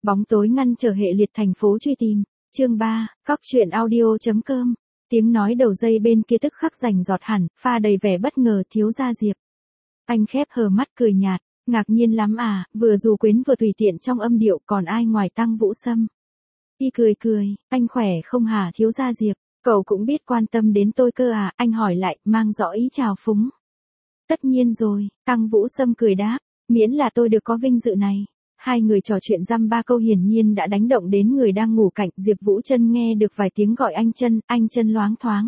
Bóng tối ngăn trở hệ liệt thành phố truy tìm. Chương 3, Cóc truyện audio.com. Tiếng nói đầu dây bên kia tức khắc rành giọt hẳn, pha đầy vẻ bất ngờ. Thiếu gia Diệp. Anh khép hờ mắt cười nhạt, ngạc nhiên lắm à, vừa dù quyến vừa tùy tiện trong âm điệu, còn ai ngoài Tăng Vũ Sâm. Y cười, anh khỏe không hả thiếu gia Diệp, cậu cũng biết quan tâm đến tôi cơ à, anh hỏi lại, mang rõ ý chào phúng. Tất nhiên rồi, Tăng Vũ Sâm cười đáp, miễn là tôi được có vinh dự này. Hai người trò chuyện dăm ba câu hiển nhiên đã đánh động đến người đang ngủ cạnh. Diệp Vũ Trân nghe được vài tiếng gọi anh Trân loáng thoáng.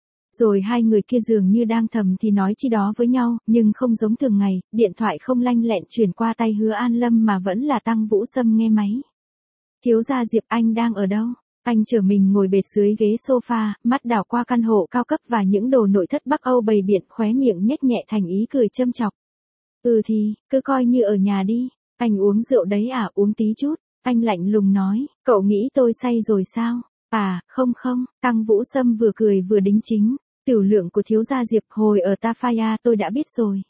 Rồi hai người kia dường như đang thầm thì nói chi đó với nhau, nhưng không giống thường ngày, điện thoại không lanh lẹn chuyển qua tay Hứa An Lâm mà vẫn là Tăng Vũ Sâm nghe máy. Thiếu gia Diệp, anh đang ở đâu? Anh trở mình ngồi bệt dưới ghế sofa, mắt đảo qua căn hộ cao cấp và những đồ nội thất Bắc Âu bày biện, khóe miệng nhếch nhẹ thành ý cười châm chọc. Thì, cứ coi như ở nhà đi. Anh uống rượu đấy à, uống tí chút. Anh lạnh lùng nói, cậu nghĩ tôi say rồi sao? À, không, Tăng Vũ Sâm vừa cười vừa đính chính. Tiểu lượng của thiếu gia Diệp hồi ở Tafaya tôi đã biết rồi.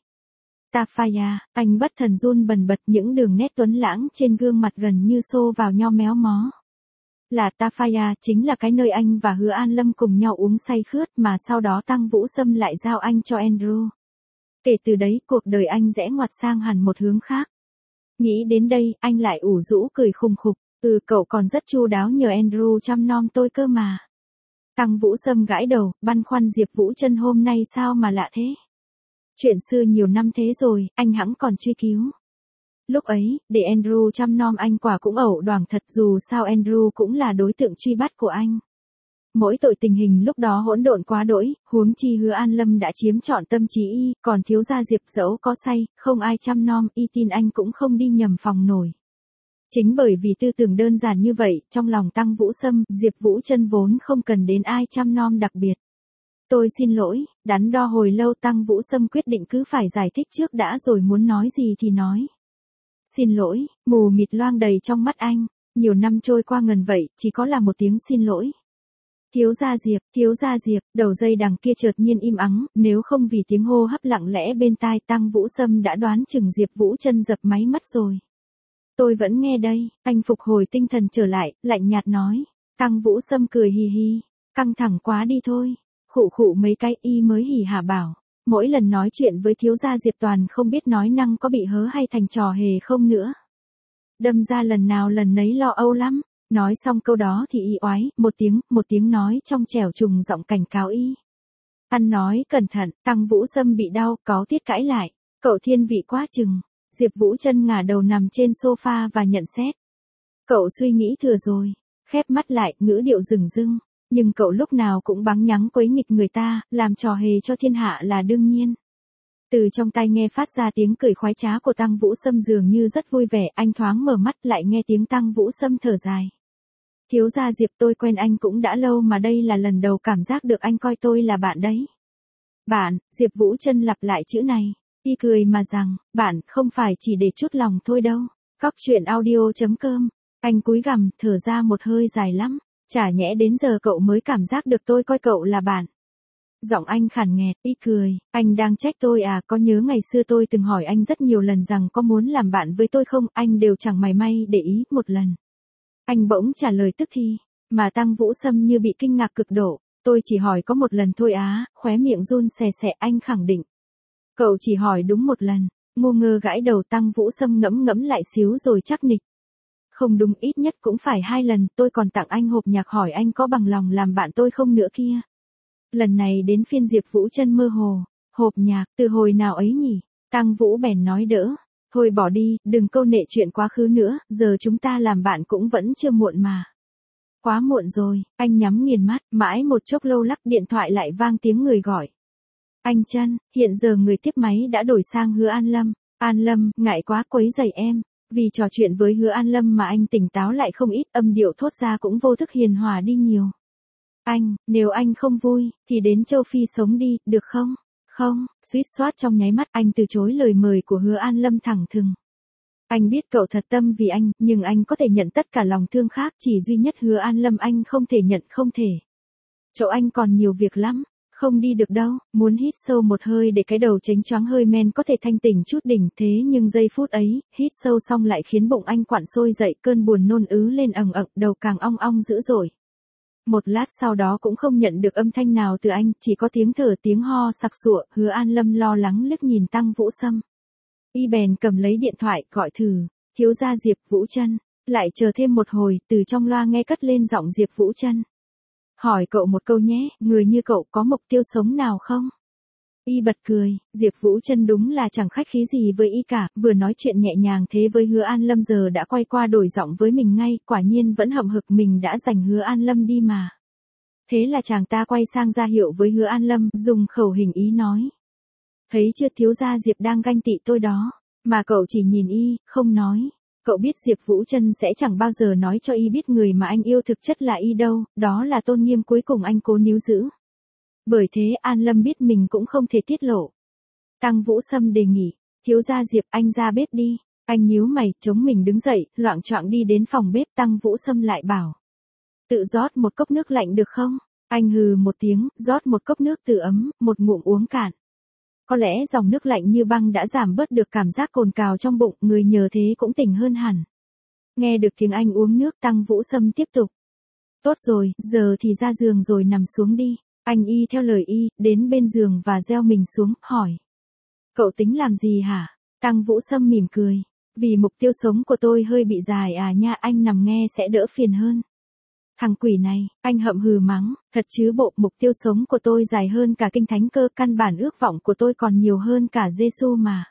Tafaya, anh bất thần run bần bật, những đường nét tuấn lãng trên gương mặt gần như xô vào nhau méo mó. Là Tafaya, chính là cái nơi anh và Hứa An Lâm cùng nhau uống say khướt mà sau đó Tăng Vũ Sâm lại giao anh cho Andrew. Kể từ đấy, cuộc đời anh rẽ ngoặt sang hẳn một hướng khác. Nghĩ đến đây, anh lại ủ rũ cười khùng khục, cậu còn rất chu đáo nhờ Andrew chăm nom tôi cơ mà. Tăng Vũ Sâm gãi đầu, băn khoăn Diệp Vũ Trân hôm nay sao mà lạ thế. Chuyện xưa nhiều năm thế rồi, anh hẵng còn truy cứu. Lúc ấy, để Andrew chăm nom anh quả cũng ẩu đoảng thật, dù sao Andrew cũng là đối tượng truy bắt của anh. Mỗi tội tình hình lúc đó hỗn độn quá đỗi, huống chi Hứa An Lâm đã chiếm trọn tâm trí y, còn thiếu gia Diệp dẫu có say, không ai chăm nom, y tin anh cũng không đi nhầm phòng nổi. Chính bởi vì tư tưởng đơn giản như vậy, trong lòng Tăng Vũ Sâm, Diệp Vũ Trân vốn không cần đến ai chăm nom đặc biệt. Tôi xin lỗi, đắn đo hồi lâu Tăng Vũ Sâm quyết định cứ phải giải thích trước đã rồi muốn nói gì thì nói. Xin lỗi, mù mịt loang đầy trong mắt anh, nhiều năm trôi qua ngần vậy, chỉ có là một tiếng xin lỗi. Thiếu gia Diệp, đầu dây đằng kia chợt nhiên im ắng, nếu không vì tiếng hô hấp lặng lẽ bên tai Tăng Vũ Sâm đã đoán chừng Diệp Vũ Trân dập máy mất rồi. Tôi vẫn nghe đây, anh phục hồi tinh thần trở lại, lạnh nhạt nói. Tăng Vũ Sâm cười hì hì, căng thẳng quá đi thôi. Khụ mấy cái y mới hỉ hả bảo. Mỗi lần nói chuyện với thiếu gia Diệp toàn không biết nói năng có bị hớ hay thành trò hề không nữa. Đâm ra lần nào lần nấy lo âu lắm. Nói xong câu đó thì y oái, một tiếng nói trong trẻo trùng giọng cảnh cáo y. Ăn nói cẩn thận, Tăng Vũ Sâm bị đau, cáu tiết cãi lại. Cậu thiên vị quá chừng. Diệp Vũ Trân ngả đầu nằm trên sofa và nhận xét. Cậu suy nghĩ thừa rồi. Khép mắt lại, ngữ điệu rừng rưng. Nhưng cậu lúc nào cũng báng nhắng quấy nghịch người ta, làm trò hề cho thiên hạ là đương nhiên. Từ trong tai nghe phát ra tiếng cười khoái trá của Tăng Vũ Sâm dường như rất vui vẻ, anh thoáng mở mắt lại nghe tiếng Tăng Vũ Sâm thở dài. Thiếu gia Diệp, tôi quen anh cũng đã lâu mà đây là lần đầu cảm giác được anh coi tôi là bạn đấy. Bạn, Diệp Vũ Trân lặp lại chữ này, y cười mà rằng, bạn không phải chỉ để chút lòng thôi đâu. Cóc truyện audio.com. Anh cúi gằm, thở ra một hơi dài lắm. Chả nhẽ đến giờ cậu mới cảm giác được tôi coi cậu là bạn. Giọng anh khàn nghẹt, y cười, anh đang trách tôi à, có nhớ ngày xưa tôi từng hỏi anh rất nhiều lần rằng có muốn làm bạn với tôi không, anh đều chẳng mảy may để ý một lần. Anh bỗng trả lời tức thì, mà Tăng Vũ Sâm như bị kinh ngạc cực độ, tôi chỉ hỏi có một lần thôi á, khóe miệng run xè xè anh khẳng định. Cậu chỉ hỏi đúng một lần, ngu ngơ gãi đầu Tăng Vũ Sâm ngẫm lại xíu rồi chắc nịch. Không đúng, ít nhất cũng phải 2 lần, tôi còn tặng anh hộp nhạc hỏi anh có bằng lòng làm bạn tôi không nữa kia. Lần này đến phiên Diệp Vũ Trân mơ hồ, hộp nhạc, từ hồi nào ấy nhỉ? Tăng Vũ bèn nói đỡ. Thôi bỏ đi, đừng câu nệ chuyện quá khứ nữa, giờ chúng ta làm bạn cũng vẫn chưa muộn mà. Quá muộn rồi, anh nhắm nghiền mắt, mãi một chốc lâu lắc điện thoại lại vang tiếng người gọi. Anh Trân, hiện giờ người tiếp máy đã đổi sang Hứa An Lâm. An Lâm, ngại quá quấy rầy em. Vì trò chuyện với Hứa An Lâm mà anh tỉnh táo lại không ít, âm điệu thốt ra cũng vô thức hiền hòa đi nhiều. Anh, nếu anh không vui, thì đến châu Phi sống đi, được không? Không, suýt soát trong nháy mắt anh từ chối lời mời của Hứa An Lâm thẳng thừng. Anh biết cậu thật tâm vì anh, nhưng anh có thể nhận tất cả lòng thương khác, chỉ duy nhất Hứa An Lâm anh không thể nhận, không thể. Chỗ anh còn nhiều việc lắm. Không đi được đâu, muốn hít sâu một hơi để cái đầu chánh choáng hơi men có thể thanh tỉnh chút đỉnh, thế nhưng giây phút ấy, hít sâu xong lại khiến bụng anh quặn sôi dậy, cơn buồn nôn ứ lên ầng ầng, đầu càng ong ong dữ dội. Một lát sau đó cũng không nhận được âm thanh nào từ anh, chỉ có tiếng thở tiếng ho sặc sụa. Hứa An Lâm lo lắng liếc nhìn Tăng Vũ Sâm. Y bèn cầm lấy điện thoại gọi thử, thiếu gia Diệp Vũ Trân. Lại chờ thêm một hồi, từ trong loa nghe cất lên giọng Diệp Vũ Trân. Hỏi cậu một câu nhé, người như cậu có mục tiêu sống nào không? Y bật cười, Diệp Vũ Trân đúng là chẳng khách khí gì với y cả, vừa nói chuyện nhẹ nhàng thế với Hứa An Lâm giờ đã quay qua đổi giọng với mình ngay, quả nhiên vẫn hậm hực mình đã giành Hứa An Lâm đi mà. Thế là chàng ta quay sang ra hiệu với Hứa An Lâm, dùng khẩu hình ý nói. Thấy chưa, thiếu gia Diệp đang ganh tị tôi đó, mà cậu chỉ nhìn y, không nói. Cậu biết Diệp Vũ Trân sẽ chẳng bao giờ nói cho y biết người mà anh yêu thực chất là y đâu, đó là tôn nghiêm cuối cùng anh cố níu giữ. Bởi thế An Lâm biết mình cũng không thể tiết lộ. Tăng Vũ Sâm đề nghị, thiếu gia Diệp anh ra bếp đi. Anh nhíu mày, chống mình đứng dậy, loạng choạng đi đến phòng bếp. Tăng Vũ Sâm lại bảo. Tự rót một cốc nước lạnh được không? Anh hừ một tiếng, rót một cốc nước từ ấm, một ngụm uống cạn. Có lẽ dòng nước lạnh như băng đã giảm bớt được cảm giác cồn cào trong bụng, người nhờ thế cũng tỉnh hơn hẳn. Nghe được tiếng anh uống nước, Tăng Vũ Sâm tiếp tục. Tốt rồi, giờ thì ra giường rồi nằm xuống đi. Anh y theo lời y, đến bên giường và gieo mình xuống, hỏi. Cậu tính làm gì hả? Tăng Vũ Sâm mỉm cười. Vì mục tiêu sống của tôi hơi bị dài à nha, anh nằm nghe sẽ đỡ phiền hơn. Thằng quỷ này, anh hậm hừ mắng, thật chứ bộ, mục tiêu sống của tôi dài hơn cả kinh thánh cơ, căn bản ước vọng của tôi còn nhiều hơn cả Giêsu mà.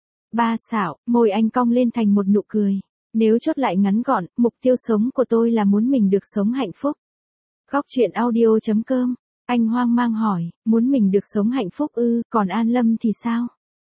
Ba xạo, môi anh cong lên thành một nụ cười. Nếu chốt lại ngắn gọn, mục tiêu sống của tôi là muốn mình được sống hạnh phúc. Góc truyện audio.com, anh hoang mang hỏi, muốn mình được sống hạnh phúc ư, còn An Lâm thì sao?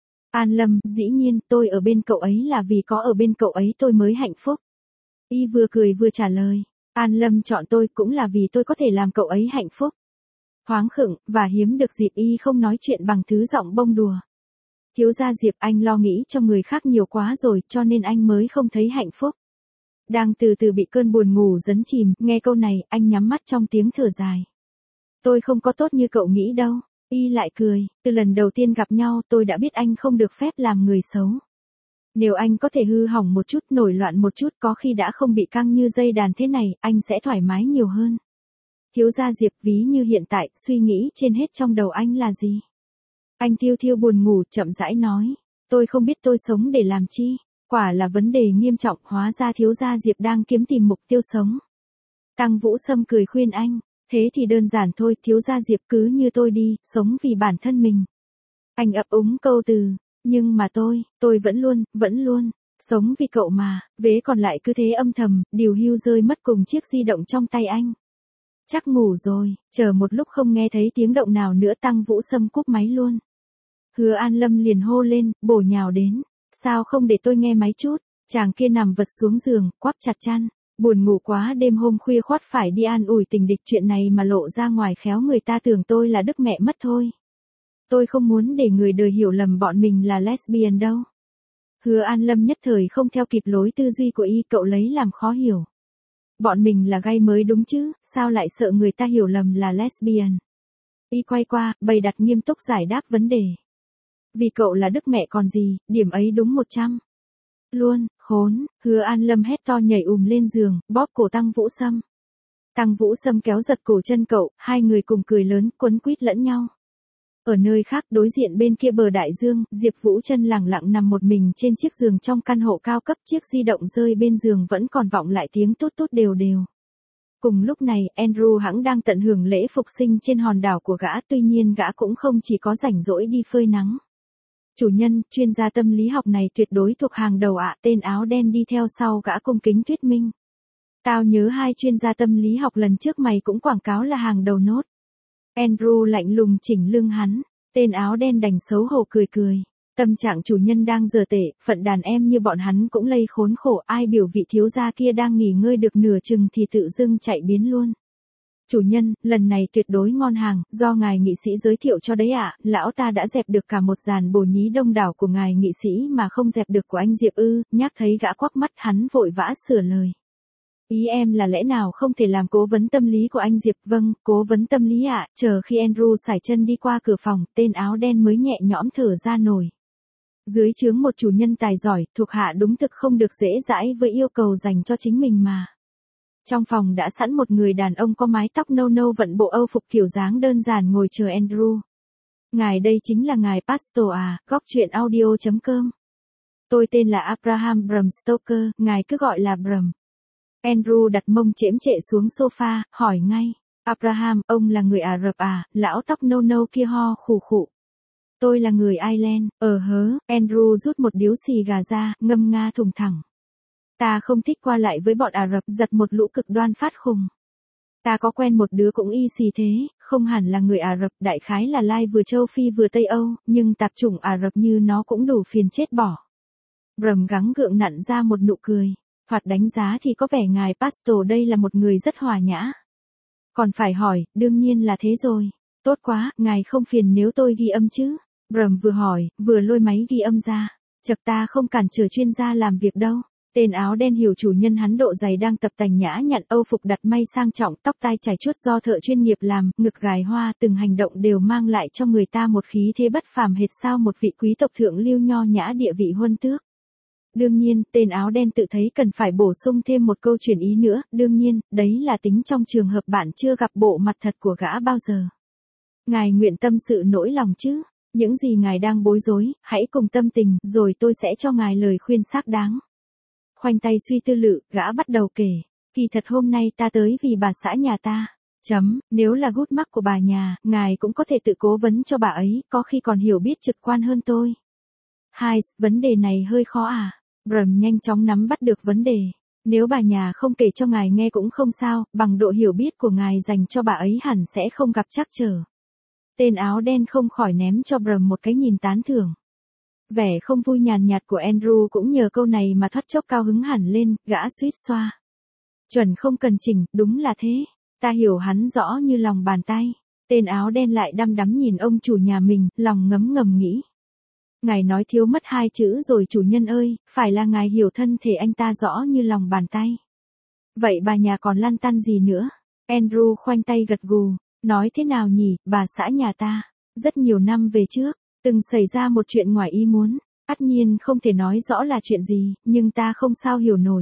An Lâm, dĩ nhiên, tôi ở bên cậu ấy là vì có ở bên cậu ấy tôi mới hạnh phúc. Y vừa cười vừa trả lời. An Lâm chọn tôi cũng là vì tôi có thể làm cậu ấy hạnh phúc. Thoáng khựng, và hiếm được dịp y không nói chuyện bằng thứ giọng bông đùa. Thiếu gia Diệp, anh lo nghĩ cho người khác nhiều quá rồi, cho nên anh mới không thấy hạnh phúc. Đang từ từ bị cơn buồn ngủ dấn chìm, nghe câu này, anh nhắm mắt trong tiếng thở dài. Tôi không có tốt như cậu nghĩ đâu. Y lại cười, từ lần đầu tiên gặp nhau tôi đã biết anh không được phép làm người xấu. Nếu anh có thể hư hỏng một chút, nổi loạn một chút, có khi đã không bị căng như dây đàn thế này, anh sẽ thoải mái nhiều hơn. Thiếu gia Diệp, ví như hiện tại, suy nghĩ trên hết trong đầu anh là gì? Anh thiêu thiêu buồn ngủ, chậm rãi nói. Tôi không biết tôi sống để làm chi. Quả là vấn đề nghiêm trọng, hóa ra thiếu gia Diệp đang kiếm tìm mục tiêu sống. Tăng Vũ Sâm cười khuyên anh. Thế thì đơn giản thôi, thiếu gia Diệp cứ như tôi đi, sống vì bản thân mình. Anh ấp úng câu từ. Nhưng mà tôi vẫn luôn, sống vì cậu mà, vế còn lại cứ thế âm thầm, điều hưu rơi mất cùng chiếc di động trong tay anh. Chắc ngủ rồi, chờ một lúc không nghe thấy tiếng động nào nữa, Tăng Vũ Sâm cúp máy luôn. Hứa An Lâm liền hô lên, bổ nhào đến. Sao không để tôi nghe máy chút? Chàng kia nằm vật xuống giường, quắp chặt chăn. Buồn ngủ quá, đêm hôm khuya khoắt phải đi an ủi tình địch, chuyện này mà lộ ra ngoài khéo người ta tưởng tôi là đức mẹ mất thôi. Tôi không muốn để người đời hiểu lầm bọn mình là lesbian đâu. Hứa An Lâm nhất thời không theo kịp lối tư duy của y, cậu lấy làm khó hiểu. Bọn mình là gay mới đúng chứ, sao lại sợ người ta hiểu lầm là lesbian? Y quay qua, bày đặt nghiêm túc giải đáp vấn đề. Vì cậu là đức mẹ còn gì, điểm ấy đúng 100. Luôn, khốn, Hứa An Lâm hét to nhảy lên giường, bóp cổ Tăng Vũ Sâm. Tăng Vũ Sâm kéo giật cổ chân cậu, hai người cùng cười lớn, quấn quýt lẫn nhau. Ở nơi khác, đối diện bên kia bờ đại dương, Diệp Vũ Trân lẳng lặng nằm một mình trên chiếc giường trong căn hộ cao cấp, chiếc di động rơi bên giường vẫn còn vọng lại tiếng tút tút đều đều. Cùng lúc này, Andrew hẵng đang tận hưởng lễ phục sinh trên hòn đảo của gã, tuy nhiên gã cũng không chỉ có rảnh rỗi đi phơi nắng. Chủ nhân, chuyên gia tâm lý học này tuyệt đối thuộc hàng đầu ạ, tên áo đen đi theo sau gã cung kính thuyết minh. Tao nhớ hai chuyên gia tâm lý học lần trước mày cũng quảng cáo là hàng đầu nốt. Andrew lạnh lùng chỉnh lưng hắn, tên áo đen đành xấu hổ cười cười. Tâm trạng chủ nhân đang dở tệ, phận đàn em như bọn hắn cũng lây khốn khổ, ai biểu vị thiếu gia kia đang nghỉ ngơi được nửa chừng thì tự dưng chạy biến luôn. Chủ nhân, lần này tuyệt đối ngon hàng, do ngài nghị sĩ giới thiệu cho đấy ạ, lão ta đã dẹp được cả một dàn bồ nhí đông đảo của ngài nghị sĩ mà không dẹp được của anh Diệp ư, nhắc thấy gã quắc mắt hắn vội vã sửa lời. Ý em là lẽ nào không thể làm cố vấn tâm lý của anh Diệp? Vâng, cố vấn tâm lý ạ. Chờ khi Andrew sải chân đi qua cửa phòng, tên áo đen mới nhẹ nhõm thở ra nổi. Dưới trướng một chủ nhân tài giỏi, thuộc hạ đúng thực không được dễ dãi với yêu cầu dành cho chính mình mà. Trong phòng đã sẵn một người đàn ông có mái tóc nâu nâu vận bộ Âu phục kiểu dáng đơn giản ngồi chờ Andrew. Ngài đây chính là ngài Pastor à? Góc chuyện audio.com. Tôi tên là Abraham Bram Stoker, ngài cứ gọi là Bram. Andrew đặt mông chễm trệ xuống sofa, hỏi ngay. Abraham, ông là người Ả Rập à? Lão tóc nâu nâu kia ho khủ khụ. Tôi là người Ireland. Andrew rút một điếu xì gà ra, ngâm nga thùng thẳng. Ta không thích qua lại với bọn Ả Rập, giật một lũ cực đoan phát khùng. Ta có quen một đứa cũng y xì thế, không hẳn là người Ả Rập, đại khái là lai vừa châu Phi vừa Tây Âu, nhưng tạp chủng Ả Rập như nó cũng đủ phiền chết bỏ. Bram gắng gượng nặn ra một nụ cười. Thoạt đánh giá thì có vẻ ngài Pastor đây là một người rất hòa nhã. Còn phải hỏi, đương nhiên là thế rồi. Tốt quá, ngài không phiền nếu tôi ghi âm chứ? Bram vừa hỏi, vừa lôi máy ghi âm ra. Chật, ta không cản trở chuyên gia làm việc đâu. Tên áo đen hiểu chủ nhân hắn độ dày đang tập tành nhã nhặn Âu phục đặt may sang trọng, tóc tai chải chuốt do thợ chuyên nghiệp làm, ngực gài hoa, từng hành động đều mang lại cho người ta một khí thế bất phàm hệt sao một vị quý tộc thượng lưu nho nhã địa vị huân tước. Đương nhiên, tên áo đen tự thấy cần phải bổ sung thêm một câu chuyển ý nữa, đương nhiên, đấy là tính trong trường hợp bạn chưa gặp bộ mặt thật của gã bao giờ. Ngài nguyện tâm sự nỗi lòng chứ, những gì ngài đang bối rối, hãy cùng tâm tình, rồi tôi sẽ cho ngài lời khuyên xác đáng. Khoanh tay suy tư lự, gã bắt đầu kể, kỳ thật hôm nay ta tới vì bà xã nhà ta. Nếu là gút mắc của bà nhà, ngài cũng có thể tự cố vấn cho bà ấy, có khi còn hiểu biết trực quan hơn tôi. Vấn đề này hơi khó à? Bram nhanh chóng nắm bắt được vấn đề. Nếu bà nhà không kể cho ngài nghe cũng không sao, bằng độ hiểu biết của ngài dành cho bà ấy hẳn sẽ không gặp trắc trở. Tên áo đen không khỏi ném cho Bram một cái nhìn tán thưởng. Vẻ không vui nhàn nhạt của Andrew cũng nhờ câu này mà thoát chốc cao hứng hẳn lên, gã suýt xoa. Chuẩn không cần chỉnh, đúng là thế. Ta hiểu hắn rõ như lòng bàn tay. Tên áo đen lại đăm đắm nhìn ông chủ nhà mình, lòng ngấm ngầm nghĩ. Ngài nói thiếu mất hai chữ rồi chủ nhân ơi, phải là ngài hiểu thân thể anh ta rõ như lòng bàn tay. Vậy bà nhà còn lăn tăn gì nữa? Andrew khoanh tay gật gù, nói thế nào nhỉ, bà xã nhà ta, rất nhiều năm về trước, từng xảy ra một chuyện ngoài ý muốn, tất nhiên không thể nói rõ là chuyện gì, nhưng ta không sao hiểu nổi.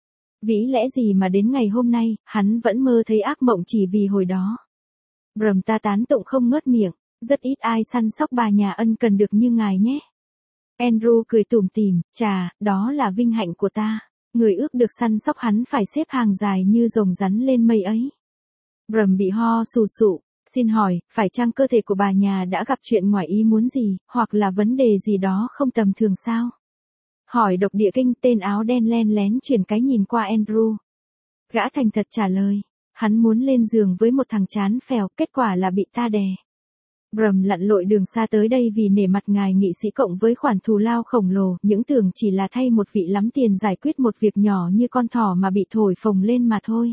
Vĩ lẽ gì mà đến ngày hôm nay, hắn vẫn mơ thấy ác mộng chỉ vì hồi đó. Bram ta tán tụng không ngớt miệng. Rất ít ai săn sóc bà nhà ân cần được như ngài nhé. Andrew cười tủm tỉm, chà, đó là vinh hạnh của ta. Người ước được săn sóc hắn phải xếp hàng dài như rồng rắn lên mây ấy. Bram bị ho sù sụ, xin hỏi, phải chăng cơ thể của bà nhà đã gặp chuyện ngoài ý muốn gì, hoặc là vấn đề gì đó không tầm thường sao? Hỏi độc địa kinh, tên áo đen len lén chuyển cái nhìn qua Andrew. Gã thành thật trả lời, hắn muốn lên giường với một thằng chán phèo, kết quả là bị ta đè. Bram lặn lội đường xa tới đây vì nể mặt ngài nghị sĩ cộng với khoản thù lao khổng lồ, những tưởng chỉ là thay một vị lắm tiền giải quyết một việc nhỏ như con thỏ mà bị thổi phồng lên mà thôi.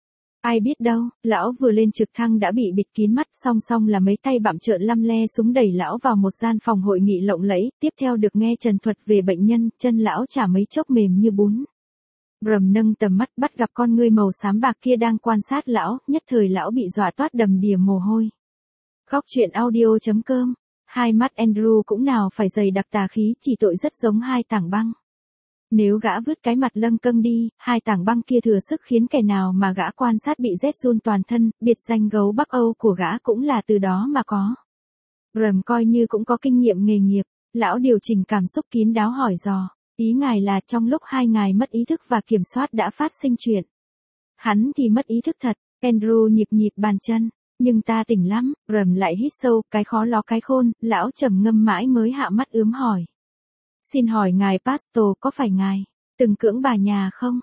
Ai biết đâu, lão vừa lên trực thăng đã bị bịt kín mắt, song song là mấy tay bặm trợn lăm le súng đẩy lão vào một gian phòng hội nghị lộng lẫy, tiếp theo được nghe trần thuật về bệnh nhân, chân lão chả mấy chốc mềm như bún. Bram nâng tầm mắt bắt gặp con ngươi màu xám bạc kia đang quan sát lão, nhất thời lão bị dọa toát đầm đìa mồ hôi. Góc chuyện audio.com. Hai mắt Andrew cũng nào phải dày đặc tà khí, chỉ tội rất giống hai tảng băng. Nếu gã vứt cái mặt lâng câng đi, hai tảng băng kia thừa sức khiến kẻ nào mà gã quan sát bị rét run toàn thân, biệt danh gấu Bắc Âu của gã cũng là từ đó mà có. Bram coi như cũng có kinh nghiệm nghề nghiệp, lão điều chỉnh cảm xúc kín đáo hỏi dò, ý ngài là trong lúc hai ngài mất ý thức và kiểm soát đã phát sinh chuyện. Hắn thì mất ý thức thật, Andrew nhịp nhịp bàn chân. Nhưng ta tỉnh lắm, Bram lại hít sâu, cái khó ló cái khôn, lão trầm ngâm mãi mới hạ mắt ướm hỏi. Xin hỏi ngài Pastor, có phải ngài từng cưỡng bà nhà không?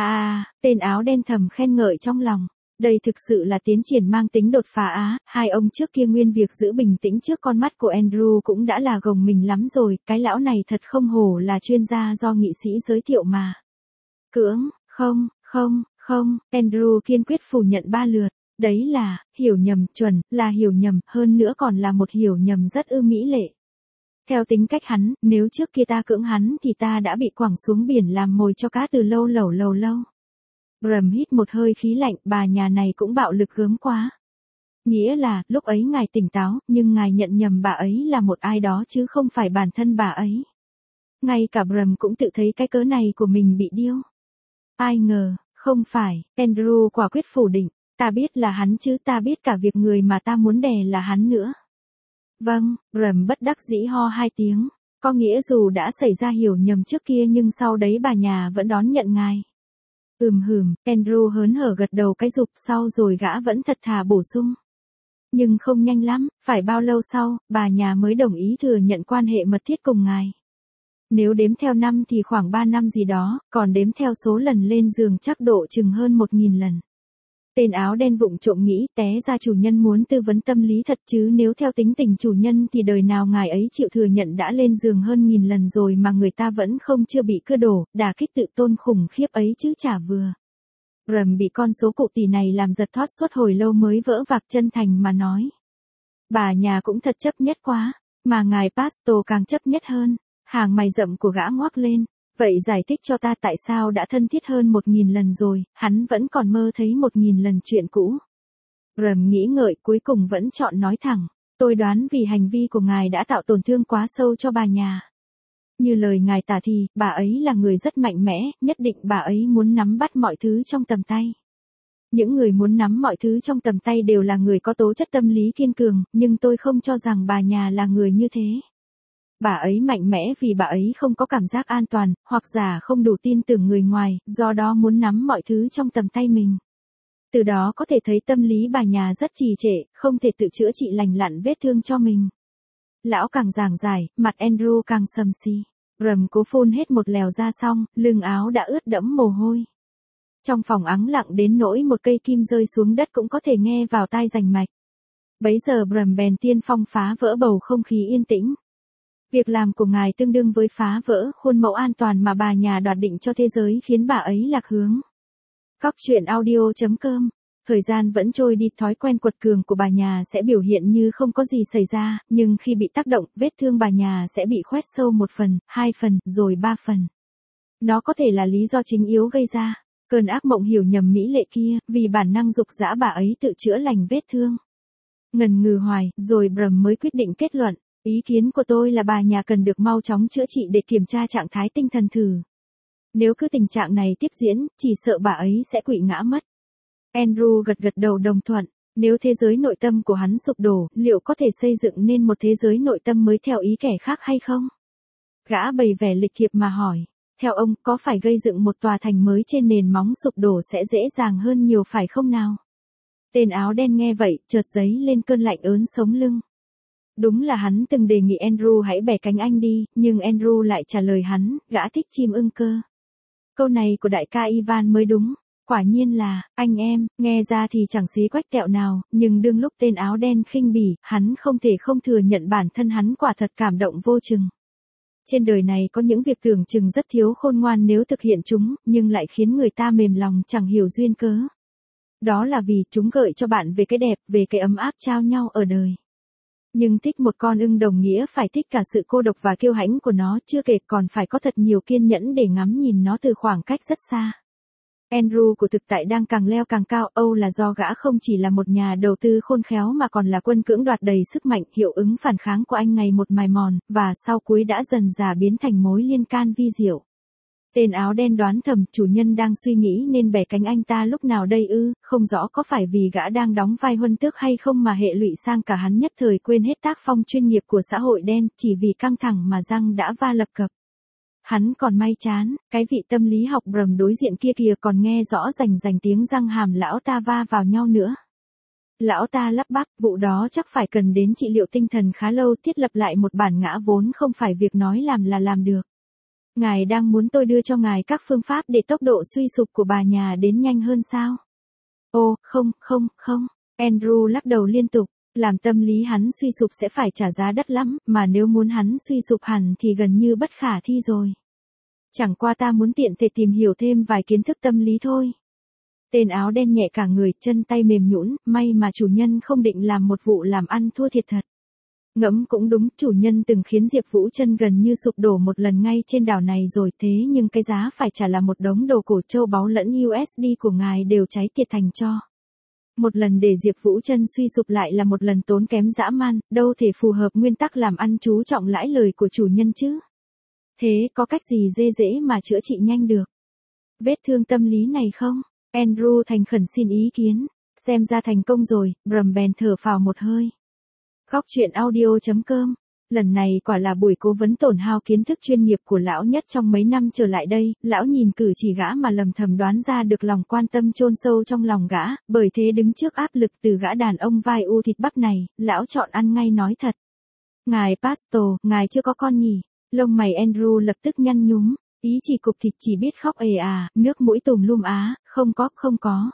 Tên áo đen thầm khen ngợi trong lòng. Đây thực sự là tiến triển mang tính đột phá á, hai ông trước kia nguyên việc giữ bình tĩnh trước con mắt của Andrew cũng đã là gồng mình lắm rồi, cái lão này thật không hổ là chuyên gia do nghị sĩ giới thiệu mà. Cưỡng, không, Andrew kiên quyết phủ nhận 3 lượt. Đấy là, hiểu nhầm, chuẩn, là hiểu nhầm, hơn nữa còn là một hiểu nhầm rất ư mỹ lệ. Theo tính cách hắn, nếu trước kia ta cưỡng hắn thì ta đã bị quẳng xuống biển làm mồi cho cá từ lâu. Brum hít một hơi khí lạnh, bà nhà này cũng bạo lực gớm quá. Nghĩa là, lúc ấy ngài tỉnh táo, nhưng ngài nhận nhầm bà ấy là một ai đó chứ không phải bản thân bà ấy. Ngay cả Brum cũng tự thấy cái cớ này của mình bị điêu. Ai ngờ, không phải, Andrew quả quyết phủ định, ta biết là hắn chứ, ta biết cả việc người mà ta muốn đè là hắn nữa. Vâng, Brum bất đắc dĩ ho 2 tiếng, có nghĩa dù đã xảy ra hiểu nhầm trước kia nhưng sau đấy bà nhà vẫn đón nhận ngài. Andrew hớn hở gật đầu cái rụp sau rồi gã vẫn thật thà bổ sung. Nhưng không nhanh lắm, phải bao lâu sau, bà nhà mới đồng ý thừa nhận quan hệ mật thiết cùng ngài. Nếu đếm theo năm thì khoảng 3 năm gì đó, còn đếm theo số lần lên giường chắc độ chừng hơn 1.000 lần. Tên áo đen vụng trộm nghĩ té ra chủ nhân muốn tư vấn tâm lý thật chứ nếu theo tính tình chủ nhân thì đời nào ngài ấy chịu thừa nhận đã lên giường hơn 1.000 lần rồi mà người ta vẫn không chưa bị cưa đổ, đả kích tự tôn khủng khiếp ấy chứ chả vừa. Brum bị con số cụ tỷ này làm giật thót suốt hồi lâu mới vỡ vạc chân thành mà nói. Bà nhà cũng thật chấp nhất quá, mà ngài Pasto càng chấp nhất hơn. Hàng mày rậm của gã ngoác lên. Vậy giải thích cho ta tại sao đã thân thiết hơn 1.000 lần rồi, hắn vẫn còn mơ thấy 1.000 lần chuyện cũ. Brum nghĩ ngợi cuối cùng vẫn chọn nói thẳng. Tôi đoán vì hành vi của ngài đã tạo tổn thương quá sâu cho bà nhà. Như lời ngài tả thì, bà ấy là người rất mạnh mẽ, nhất định bà ấy muốn nắm bắt mọi thứ trong tầm tay. Những người muốn nắm mọi thứ trong tầm tay đều là người có tố chất tâm lý kiên cường, nhưng tôi không cho rằng bà nhà là người như thế. Bà ấy mạnh mẽ vì bà ấy không có cảm giác an toàn, hoặc giả không đủ tin tưởng người ngoài, do đó muốn nắm mọi thứ trong tầm tay mình. Từ đó có thể thấy tâm lý bà nhà rất trì trệ, không thể tự chữa trị lành lặn vết thương cho mình. Lão càng giảng giải, mặt Andrew càng sầm xì. Brum cố phun hết một lèo ra xong, lưng áo đã ướt đẫm mồ hôi. Trong phòng ắng lặng đến nỗi một cây kim rơi xuống đất cũng có thể nghe vào tai rành mạch. Bấy giờ Brum bèn tiên phong phá vỡ bầu không khí yên tĩnh. Việc làm của ngài tương đương với phá vỡ khuôn mẫu an toàn mà bà nhà đoạt định cho thế giới khiến bà ấy lạc hướng. Cóc truyện audio.com. Thời gian vẫn trôi đi, thói quen quật cường của bà nhà sẽ biểu hiện như không có gì xảy ra, nhưng khi bị tác động, vết thương bà nhà sẽ bị khoét sâu 1 phần, 2 phần, rồi 3 phần. Nó có thể là lý do chính yếu gây ra cơn ác mộng hiểu nhầm mỹ lệ kia, vì bản năng dục dã bà ấy tự chữa lành vết thương. Ngần ngừ hoài, rồi Brum mới quyết định kết luận. Ý kiến của tôi là bà nhà cần được mau chóng chữa trị để kiểm tra trạng thái tinh thần thử. Nếu cứ tình trạng này tiếp diễn, chỉ sợ bà ấy sẽ quỵ ngã mất. Andrew gật gật đầu đồng thuận. Nếu thế giới nội tâm của hắn sụp đổ, liệu có thể xây dựng nên một thế giới nội tâm mới theo ý kẻ khác hay không? Gã bày vẻ lịch thiệp mà hỏi. Theo ông, có phải gây dựng một tòa thành mới trên nền móng sụp đổ sẽ dễ dàng hơn nhiều phải không nào? Tên áo đen nghe vậy, chợt dấy lên cơn lạnh ớn sống lưng. Đúng là hắn từng đề nghị Andrew hãy bẻ cánh anh đi, nhưng Andrew lại trả lời hắn, gã thích chim ưng cơ. Câu này của đại ca Ivan mới đúng. Quả nhiên là, anh em, nghe ra thì chẳng xí quách tẹo nào, nhưng đương lúc tên áo đen khinh bỉ, hắn không thể không thừa nhận bản thân hắn quả thật cảm động vô chừng. Trên đời này có những việc tưởng chừng rất thiếu khôn ngoan nếu thực hiện chúng, nhưng lại khiến người ta mềm lòng chẳng hiểu duyên cớ. Đó là vì chúng gợi cho bạn về cái đẹp, về cái ấm áp trao nhau ở đời. Nhưng thích một con ưng đồng nghĩa phải thích cả sự cô độc và kiêu hãnh của nó, chưa kể còn phải có thật nhiều kiên nhẫn để ngắm nhìn nó từ khoảng cách rất xa. Andrew của thực tại đang càng leo càng cao, Âu là do gã không chỉ là một nhà đầu tư khôn khéo mà còn là quân cưỡng đoạt đầy sức mạnh, hiệu ứng phản kháng của anh ngày một mài mòn, và sau cuối đã dần dà biến thành mối liên can vi diệu. Tên áo đen đoán thầm, chủ nhân đang suy nghĩ nên bẻ cánh anh ta lúc nào đây ư, không rõ có phải vì gã đang đóng vai huân tước hay không mà hệ lụy sang cả hắn nhất thời quên hết tác phong chuyên nghiệp của xã hội đen, chỉ vì căng thẳng mà răng đã va lập cập. Hắn còn may chán, cái vị tâm lý học Brum đối diện kia kìa còn nghe rõ rành tiếng răng hàm lão ta va vào nhau nữa. Lão ta lắp bắp, vụ đó chắc phải cần đến trị liệu tinh thần khá lâu, thiết lập lại một bản ngã vốn không phải việc nói làm là làm được. Ngài đang muốn tôi đưa cho ngài các phương pháp để tốc độ suy sụp của bà nhà đến nhanh hơn sao? Ô, không. Andrew lắc đầu liên tục. Làm tâm lý hắn suy sụp sẽ phải trả giá đắt lắm, mà nếu muốn hắn suy sụp hẳn thì gần như bất khả thi rồi. Chẳng qua ta muốn tiện thể tìm hiểu thêm vài kiến thức tâm lý thôi. Tên áo đen nhẹ cả người, chân tay mềm nhũn, may mà chủ nhân không định làm một vụ làm ăn thua thiệt thật. Ngẫm cũng đúng, chủ nhân từng khiến Diệp Vũ Trân gần như sụp đổ một lần ngay trên đảo này rồi, thế nhưng cái giá phải trả là một đống đồ cổ châu báu lẫn USD của ngài đều cháy tiệt thành tro. Một lần để Diệp Vũ Trân suy sụp lại là một lần tốn kém dã man, đâu thể phù hợp nguyên tắc làm ăn chú trọng lãi lời của chủ nhân chứ. Thế có cách gì dễ mà chữa trị nhanh được? Vết thương tâm lý này không? Andrew thành khẩn xin ý kiến. Xem ra thành công rồi, Brum bèn thở phào một hơi. Góc chuyện audio.com. Lần này quả là buổi cố vấn tổn hao kiến thức chuyên nghiệp của lão nhất trong mấy năm trở lại đây, lão nhìn cử chỉ gã mà lầm thầm đoán ra được lòng quan tâm chôn sâu trong lòng gã, bởi thế đứng trước áp lực từ gã đàn ông vai u thịt bắp này, lão chọn ăn ngay nói thật. Ngài Pastor, ngài chưa có con nhỉ? Lông mày Andrew lập tức nhăn nhúm, ý chỉ cục thịt chỉ biết khóc ề à, nước mũi tùm lum á, không có.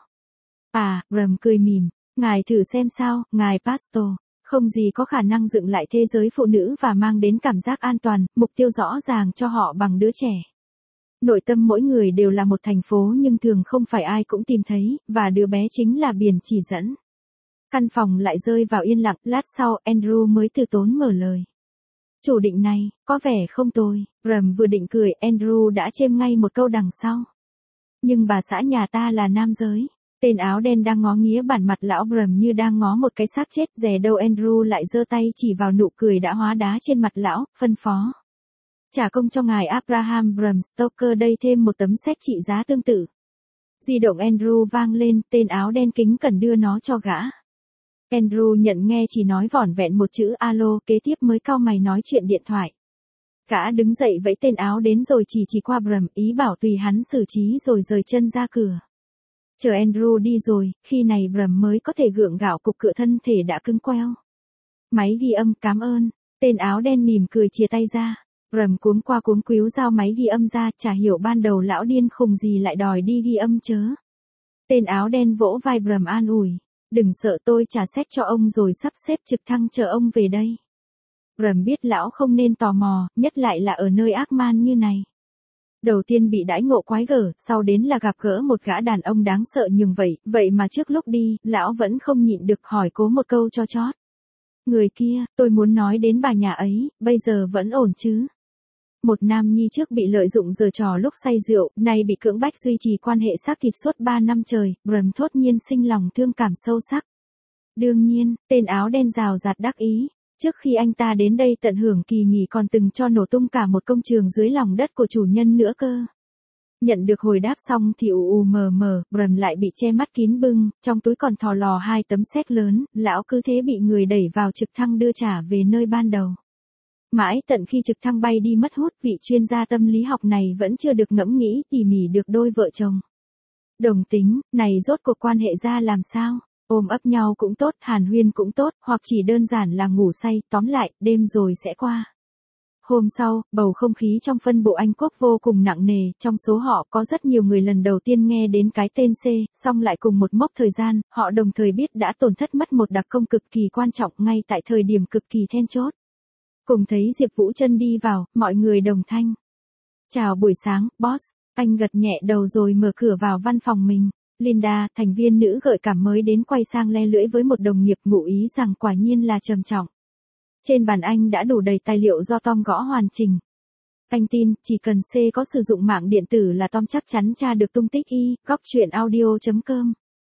À, Brum cười mỉm, ngài thử xem sao, ngài Pastor. Không gì có khả năng dựng lại thế giới phụ nữ và mang đến cảm giác an toàn, mục tiêu rõ ràng cho họ bằng đứa trẻ. Nội tâm mỗi người đều là một thành phố nhưng thường không phải ai cũng tìm thấy, và đứa bé chính là biển chỉ dẫn. Căn phòng lại rơi vào yên lặng, lát sau Andrew mới từ tốn mở lời. Chủ định này, có vẻ không tồi. Brum vừa định cười, Andrew đã chêm ngay một câu đằng sau. Nhưng bà xã nhà ta là nam giới. Tên áo đen đang ngó nghía bản mặt lão Brum như đang ngó một cái xác chết, dè đâu Andrew lại giơ tay chỉ vào nụ cười đã hóa đá trên mặt lão, phân phó. Trả công cho ngài Abraham Brum Stoker đây thêm một tấm séc trị giá tương tự. Di động Andrew vang lên, tên áo đen kính cẩn đưa nó cho gã. Andrew nhận nghe chỉ nói vỏn vẹn một chữ alo, kế tiếp mới cau mày nói chuyện điện thoại. Gã đứng dậy vẫy tên áo đến rồi chỉ qua Brum, ý bảo tùy hắn xử trí rồi rời chân ra cửa. Chờ Andrew đi rồi, khi này Brum mới có thể gượng gạo cục cựa thân thể đã cứng queo. Máy ghi âm, cảm ơn. Tên áo đen mỉm cười chia tay ra. Brum cuống qua cuống quýu giao máy ghi âm ra, chả hiểu ban đầu lão điên khùng gì lại đòi đi ghi âm chớ. Tên áo đen vỗ vai Brum an ủi. Đừng sợ, tôi trả xét cho ông rồi sắp xếp trực thăng chờ ông về đây. Brum biết lão không nên tò mò, nhất lại là ở nơi ác man như này. Đầu tiên bị đãi ngộ quái gở, sau đến là gặp gỡ một gã đàn ông đáng sợ nhường vậy mà trước lúc đi, lão vẫn không nhịn được hỏi cố một câu cho chót. Người kia, tôi muốn nói đến bà nhà ấy, bây giờ vẫn ổn chứ? Một nam nhi trước bị lợi dụng giở trò lúc say rượu, nay bị cưỡng bách duy trì quan hệ xác thịt suốt 3 năm trời, Brum thốt nhiên sinh lòng thương cảm sâu sắc. Đương nhiên, tên áo đen rào rạt đắc ý. Trước khi anh ta đến đây tận hưởng kỳ nghỉ còn từng cho nổ tung cả một công trường dưới lòng đất của chủ nhân nữa cơ. Nhận được hồi đáp xong thì mờ, Brum lại bị che mắt kín bưng, trong túi còn thò lò 2 tấm séc lớn, lão cứ thế bị người đẩy vào trực thăng đưa trả về nơi ban đầu. Mãi tận khi trực thăng bay đi mất hút, vị chuyên gia tâm lý học này vẫn chưa được ngẫm nghĩ tỉ mỉ được đôi vợ chồng. Đồng tính, này rốt cuộc quan hệ ra làm sao? Ôm ấp nhau cũng tốt, hàn huyên cũng tốt, hoặc chỉ đơn giản là ngủ say, tóm lại, đêm rồi sẽ qua. Hôm sau, bầu không khí trong phân bộ Anh Quốc vô cùng nặng nề, trong số họ có rất nhiều người lần đầu tiên nghe đến cái tên C, song lại cùng một mốc thời gian, họ đồng thời biết đã tổn thất mất một đặc công cực kỳ quan trọng ngay tại thời điểm cực kỳ then chốt. Cùng thấy Diệp Vũ Trân đi vào, mọi người đồng thanh. Chào buổi sáng, boss. Anh gật nhẹ đầu rồi mở cửa vào văn phòng mình. Linda, thành viên nữ gợi cảm mới đến quay sang le lưỡi với một đồng nghiệp ngụ ý rằng quả nhiên là trầm trọng. Trên bàn anh đã đủ đầy tài liệu do Tom gõ hoàn chỉnh. Anh tin, chỉ cần C có sử dụng mạng điện tử là Tom chắc chắn tra được tung tích y, góc chuyện audio.com.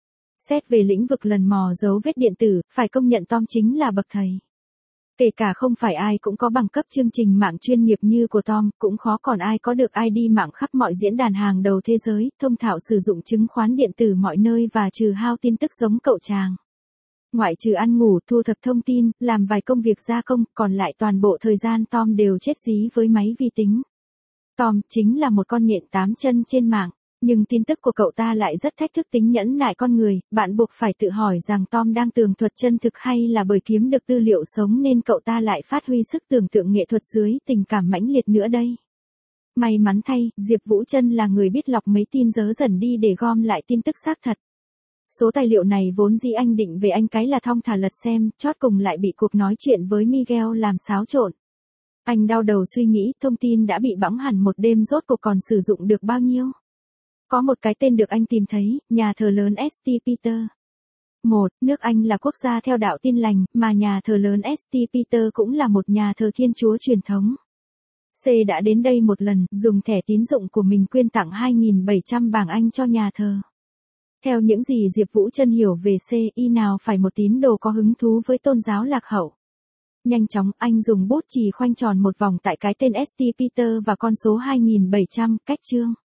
Xét về lĩnh vực lần mò dấu vết điện tử, phải công nhận Tom chính là bậc thầy. Kể cả không phải ai cũng có bằng cấp chương trình mạng chuyên nghiệp như của Tom, cũng khó còn ai có được ID mạng khắp mọi diễn đàn hàng đầu thế giới, thông thạo sử dụng chứng khoán điện tử mọi nơi và trừ hao tin tức giống cậu chàng. Ngoại trừ ăn ngủ, thu thập thông tin, làm vài công việc gia công, còn lại toàn bộ thời gian Tom đều chết dí với máy vi tính. Tom chính là một con nhện 8 chân trên mạng. Nhưng tin tức của cậu ta lại rất thách thức tính nhẫn nại con người, bạn buộc phải tự hỏi rằng Tom đang tường thuật chân thực hay là bởi kiếm được tư liệu sống nên cậu ta lại phát huy sức tưởng tượng nghệ thuật dưới tình cảm mãnh liệt nữa đây. May mắn thay, Diệp Vũ Trân là người biết lọc mấy tin dớ dần đi để gom lại tin tức xác thật. Số tài liệu này vốn dĩ anh định về anh cái là thong thả lật xem, chót cùng lại bị cuộc nói chuyện với Miguel làm xáo trộn. Anh đau đầu suy nghĩ, thông tin đã bị bẵng hẳn một đêm rốt cuộc còn sử dụng được bao nhiêu. Có một cái tên được anh tìm thấy, nhà thờ lớn St. Peter. 1. Nước Anh là quốc gia theo đạo Tin lành, mà nhà thờ lớn St. Peter cũng là một nhà thờ Thiên Chúa truyền thống. C. Đã đến đây một lần, dùng thẻ tín dụng của mình quyên tặng 2.700 bảng Anh cho nhà thờ. Theo những gì Diệp Vũ Trân hiểu về C, y nào phải một tín đồ có hứng thú với tôn giáo lạc hậu. Nhanh chóng, anh dùng bút chì khoanh tròn một vòng tại cái tên St. Peter và con số 2.700, cách chương.